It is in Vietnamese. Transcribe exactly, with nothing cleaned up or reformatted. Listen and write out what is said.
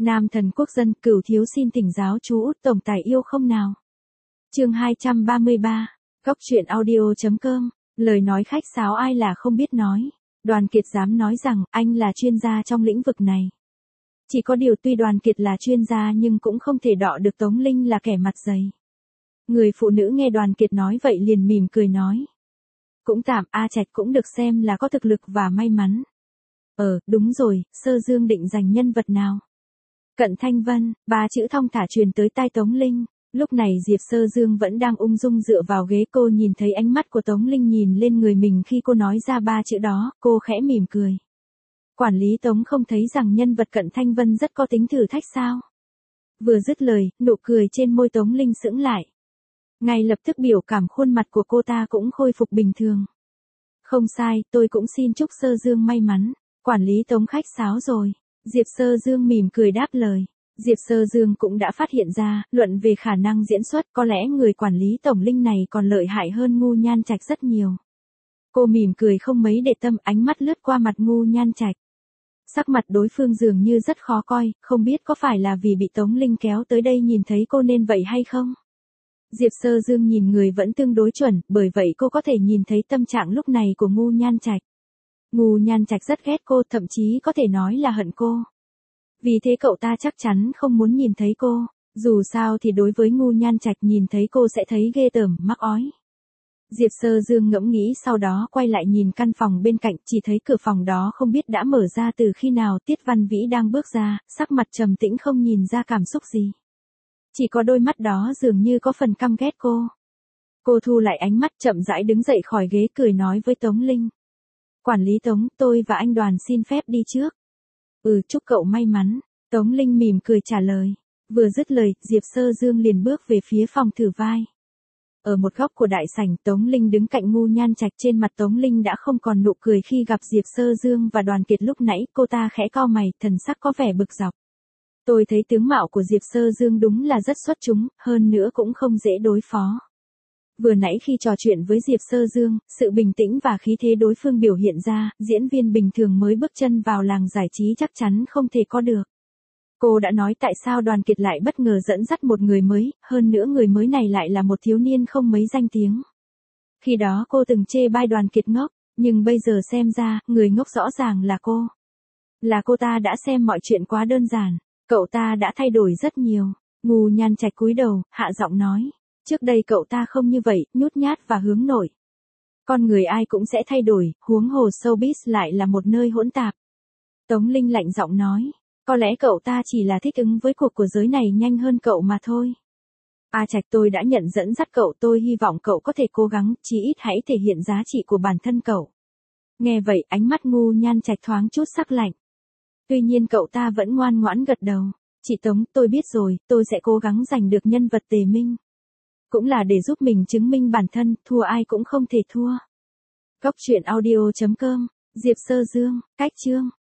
Nam thần quốc dân, Cửu thiếu xin thỉnh giáo chú Út tổng tài yêu không nào. Chương hai trăm ba mươi ba. Góc truyện audio.com. Lời nói khách sáo ai là không biết nói. Đoàn Kiệt dám nói rằng anh là chuyên gia trong lĩnh vực này. Chỉ có điều tuy Đoàn Kiệt là chuyên gia nhưng cũng không thể đọ được Tống Linh là kẻ mặt dày. Người phụ nữ nghe Đoàn Kiệt nói vậy liền mỉm cười nói. Cũng tạm, A Trạch cũng được xem là có thực lực và may mắn. Ờ, đúng rồi, Sơ Dương định giành nhân vật nào? Cận Thanh Vân, ba chữ thong thả truyền tới tai Tống Linh. Lúc này Diệp Sơ Dương vẫn đang ung dung dựa vào ghế, cô nhìn thấy ánh mắt của Tống Linh nhìn lên người mình khi cô nói ra ba chữ đó, cô khẽ mỉm cười. Quản lý Tống không thấy rằng nhân vật Cận Thanh Vân rất có tính thử thách sao? Vừa dứt lời, nụ cười trên môi Tống Linh sững lại. Ngay lập tức biểu cảm khuôn mặt của cô ta cũng khôi phục bình thường. Không sai, tôi cũng xin chúc Sơ Dương may mắn. Quản lý Tống khách sáo rồi. Diệp Sơ Dương mỉm cười đáp lời. Diệp Sơ Dương cũng đã phát hiện ra, luận về khả năng diễn xuất có lẽ người quản lý Tổng Linh này còn lợi hại hơn Ngu Nhan Trạch rất nhiều. Cô mỉm cười không mấy để tâm, ánh mắt lướt qua mặt Ngu Nhan Trạch. Sắc mặt đối phương dường như rất khó coi, không biết có phải là vì bị Tống Linh kéo tới đây nhìn thấy cô nên vậy hay không? Diệp Sơ Dương nhìn người vẫn tương đối chuẩn, bởi vậy cô có thể nhìn thấy tâm trạng lúc này của Ngu Nhan Trạch. Ngu Nhan Trạch rất ghét cô, thậm chí có thể nói là hận cô. Vì thế cậu ta chắc chắn không muốn nhìn thấy cô, dù sao thì đối với Ngu Nhan Trạch nhìn thấy cô sẽ thấy ghê tởm, mắc ói. Diệp Sơ Dương ngẫm nghĩ sau đó quay lại nhìn căn phòng bên cạnh, chỉ thấy cửa phòng đó không biết đã mở ra từ khi nào. Tiết Văn Vĩ đang bước ra, sắc mặt trầm tĩnh không nhìn ra cảm xúc gì. Chỉ có đôi mắt đó dường như có phần căm ghét cô. Cô thu lại ánh mắt chậm rãi đứng dậy khỏi ghế cười nói với Tống Linh. Quản lý Tống, tôi và anh Đoàn xin phép đi trước. Ừ, chúc cậu may mắn. Tống Linh mỉm cười trả lời. Vừa dứt lời, Diệp Sơ Dương liền bước về phía phòng thử vai. Ở một góc của đại sảnh, Tống Linh đứng cạnh Ngu Nhan Trạch, trên mặt Tống Linh đã không còn nụ cười khi gặp Diệp Sơ Dương và Đoàn Kiệt lúc nãy, cô ta khẽ cau mày, thần sắc có vẻ bực dọc. Tôi thấy tướng mạo của Diệp Sơ Dương đúng là rất xuất chúng, hơn nữa cũng không dễ đối phó. Vừa nãy khi trò chuyện với Diệp Sơ Dương, sự bình tĩnh và khí thế đối phương biểu hiện ra, diễn viên bình thường mới bước chân vào làng giải trí chắc chắn không thể có được. Cô đã nói tại sao Đoàn Kiệt lại bất ngờ dẫn dắt một người mới, hơn nữa người mới này lại là một thiếu niên không mấy danh tiếng. Khi đó cô từng chê bai Đoàn Kiệt ngốc, nhưng bây giờ xem ra, người ngốc rõ ràng là cô. Là cô ta đã xem mọi chuyện quá đơn giản, cậu ta đã thay đổi rất nhiều. Ngu Nhan Trạch cúi đầu, hạ giọng nói. Trước đây cậu ta không như vậy, nhút nhát và hướng nội. Con người ai cũng sẽ thay đổi, huống hồ showbiz lại là một nơi hỗn tạp. Tống Linh lạnh giọng nói, có lẽ cậu ta chỉ là thích ứng với cuộc của giới này nhanh hơn cậu mà thôi. A Trạch, tôi đã nhận dẫn dắt cậu, tôi hy vọng cậu có thể cố gắng, chí ít hãy thể hiện giá trị của bản thân cậu. Nghe vậy, ánh mắt Ngu Nhan Trạch thoáng chút sắc lạnh. Tuy nhiên cậu ta vẫn ngoan ngoãn gật đầu. Chị Tống, tôi biết rồi, tôi sẽ cố gắng giành được nhân vật Tề Minh. Cũng là để giúp mình chứng minh bản thân, thua ai cũng không thể thua. Góc truyện audio.com, Diệp Sơ Dương, cách chương.